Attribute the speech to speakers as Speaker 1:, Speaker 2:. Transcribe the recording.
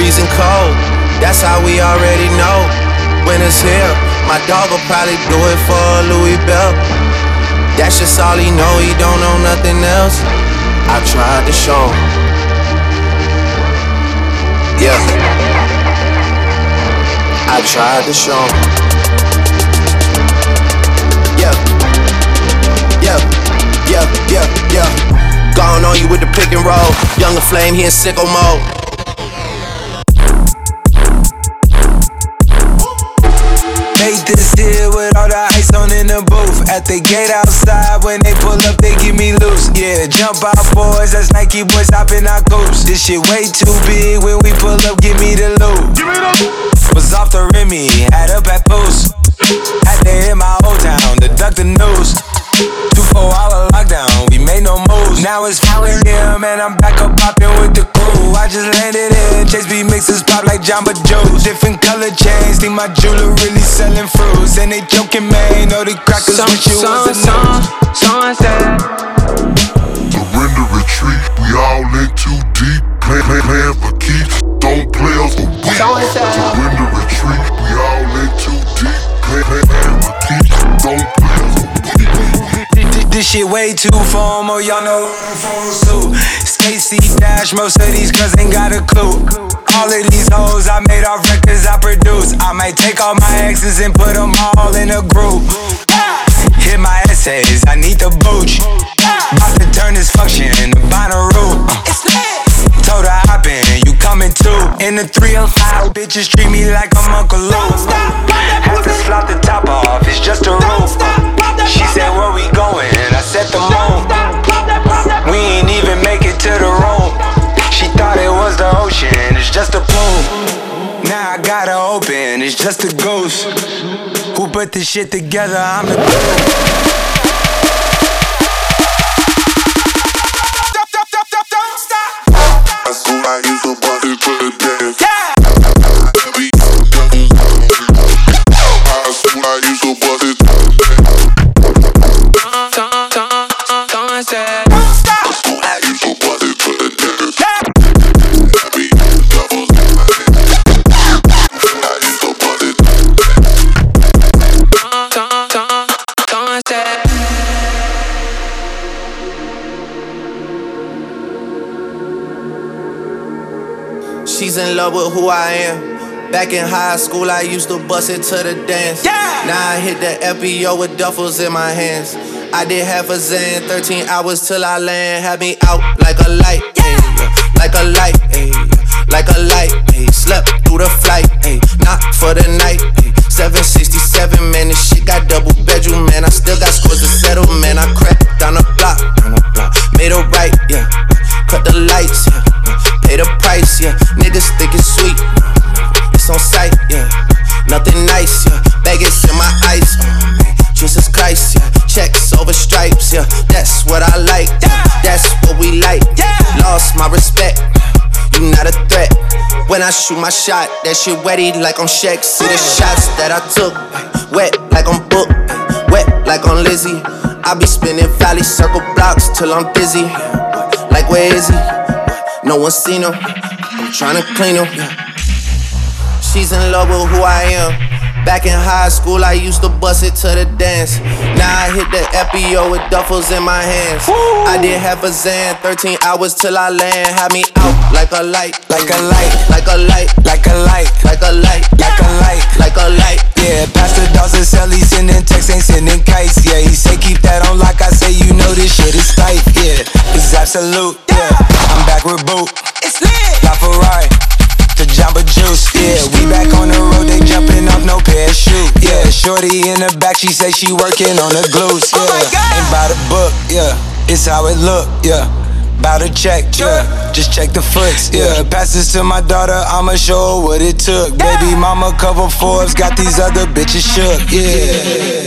Speaker 1: freezing cold. That's how we already know winter's here. My dog will probably do it for a Louis Bell. That's just all he know, he don't know nothing else. I tried to show him. Yeah, I tried to show him. Yeah, yeah, yeah, yeah, yeah. Gone on you with the pick and roll. Younger Flame, he in sicko mode.
Speaker 2: Made this deal with all the ice on in the booth. At the gate outside, when they pull up, they give me loose. Yeah, jump out boys, that's Nike boys hopping our coops. This shit way too big, when we pull up, give me the loot. Was off the Remy, had up at Boost. Had to hit my old town to duck the news. 24-hour lockdown, we made no moves. Now it's 4 a.m. and I'm back up popping with the crew. I just landed in, Chase B mixes pop like Jamba Juice. Different color chains, think my jeweler really selling fruits. And they joking, man, know the crackers wish you was a news.
Speaker 3: Sunset.
Speaker 4: Surrender, retreat, we all in too deep. Playing for keeps, don't play us for weeks. Surrender, retreat, we all in too deep. Playing for keeps, don't play us for weeks.
Speaker 2: This shit way too formal, y'all know formal suit. Stacy Dash, most of these girls ain't got a clue. All of these hoes I made off records I produce. I might take all my exes and put them all in a group. Hit my essays, I need the booch. About to turn this function into Bonnaroo. Told her hop in, you coming too. In the 305, bitches treat me like I'm Uncle Lou. Had to slot the top off, it's just a roof. She said, where we going? I said the moon. We ain't even make it to the room. She thought it was the ocean, it's just a plume. Now I gotta open, it's just a ghost. Who put this shit together? I'm the dude.
Speaker 4: I used to bust it to the dance.
Speaker 2: Yeah.
Speaker 4: I used to bust it.
Speaker 3: Sunset.
Speaker 4: I used to bust it to the dance. I used to bust it.
Speaker 3: Sunset.
Speaker 1: She's in love with who I am. Back in high school, I used to bust it to the dance.
Speaker 2: Yeah.
Speaker 1: Now I hit the FBO with duffels in my hands. I did half a Zan, 13 hours till I land. Had me out like a light, ayy, like a light, ayy, like a light, ayy. Slept through the flight, ayy, not for the night, ayy. 767, man, this shit got double bedroom, man. I still got scores to settle, man. I crept down the block, made a right, yeah. Cut the lights, yeah. Pay the price, yeah. Niggas think it's sweet, it's on sight, yeah. Nothing nice, yeah. Baggage in my ice, Jesus Christ, yeah. Checks over stripes, yeah. That's what I like, that's what we like. Lost my respect, you not a threat. When I shoot my shot, that shit wetty like I'm Shaq. See the shots that I took, wet like I'm Book, wet like I'm Lizzie. I be spinning valley circle blocks till I'm dizzy. Like where is he? No one seen him. I'm tryna clean him. She's in love with who I am. Back in high school, I used to bust it to the dance. Now I hit the FBO with duffels in my hands. I did half a Zan, 13 hours till I land. Had me out like a light,
Speaker 2: like a light,
Speaker 1: like a light,
Speaker 2: like a light,
Speaker 1: like a light,
Speaker 2: like a light,
Speaker 1: like a light.
Speaker 2: Yeah, Pastor Dawson sell, he sending texts, ain't sending kites. Yeah, he say keep that on like I say, you know this shit is tight. Yeah, it's absolute. Yeah, I'm back with Boot. It's lit. La Ferrari. The Jamba Juice, yeah, we back on the road, they jumping off no parachute, yeah. Shorty in the back, she say she working on the glutes, yeah. Ain't by the book, yeah, it's how it look, yeah. Bout to check, yeah, just check the foots, yeah. Pass this to my daughter, I'ma show her what it took. Baby mama cover Forbes, got these other bitches shook, yeah.